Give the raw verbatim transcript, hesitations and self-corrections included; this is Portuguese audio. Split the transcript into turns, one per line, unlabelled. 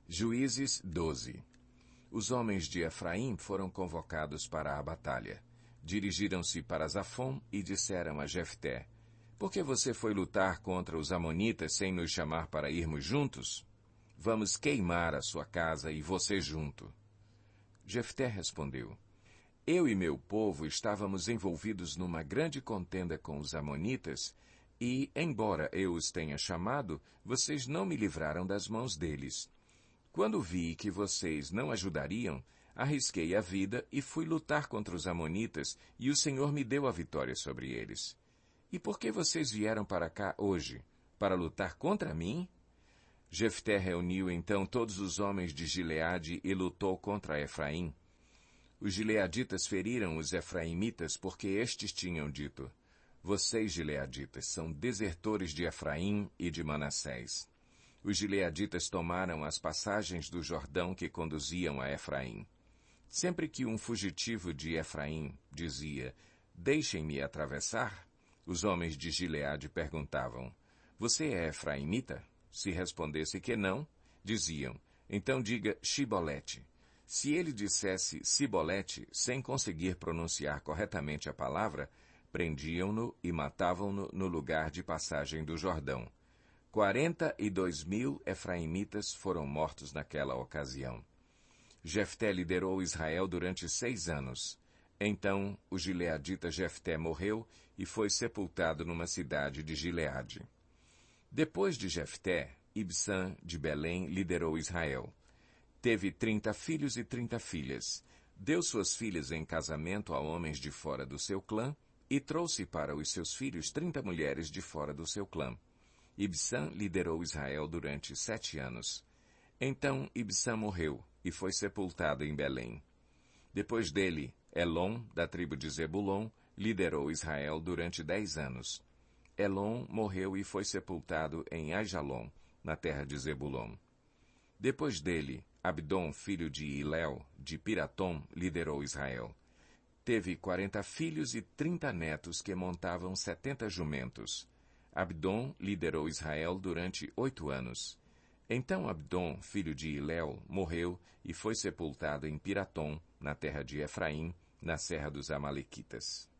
Juízes doze. Os homens de Efraim foram convocados para a batalha. Dirigiram-se para Zafom e disseram a Jefté: Por que você foi lutar contra os amonitas sem nos chamar para irmos juntos? Vamos queimar a sua casa e você junto. Jefté respondeu: Eu e meu povo estávamos envolvidos numa grande contenda com os amonitas e, embora eu os tenha chamado, vocês não me livraram das mãos deles. Quando vi que vocês não ajudariam, arrisquei a vida e fui lutar contra os amonitas, e o Senhor me deu a vitória sobre eles. E por que vocês vieram para cá hoje? Para lutar contra mim? Jefté reuniu então todos os homens de Gileade e lutou contra Efraim. Os gileaditas feriram os efraimitas porque estes tinham dito: Vocês, gileaditas, são desertores de Efraim e de Manassés. Os gileaditas tomaram as passagens do Jordão que conduziam a Efraim. Sempre que um fugitivo de Efraim dizia: Deixem-me atravessar, os homens de Gileade perguntavam: Você é efraimita? Se respondesse que não, diziam: Então diga Shibolete. Se ele dissesse Sibolete, sem conseguir pronunciar corretamente a palavra, prendiam-no e matavam-no no lugar de passagem do Jordão. Quarenta e dois mil efraimitas foram mortos naquela ocasião. Jefté liderou Israel durante seis anos. Então, o gileadita Jefté morreu e foi sepultado numa cidade de Gileade. Depois de Jefté, Ibsã de Belém liderou Israel. Teve trinta filhos e trinta filhas. Deu suas filhas em casamento a homens de fora do seu clã e trouxe para os seus filhos trinta mulheres de fora do seu clã. Ibsã liderou Israel durante sete anos. Então Ibsã morreu e foi sepultado em Belém. Depois dele, Elon, da tribo de Zebulon, liderou Israel durante dez anos. Elon morreu e foi sepultado em Aijalon, na terra de Zebulon. Depois dele, Abdom, filho de Iléu, de Piratom, liderou Israel. Teve quarenta filhos e trinta netos que montavam setenta jumentos. Abdom liderou Israel durante oito anos. Então Abdom, filho de Iléu, morreu e foi sepultado em Piratom, na terra de Efraim, na serra dos Amalequitas.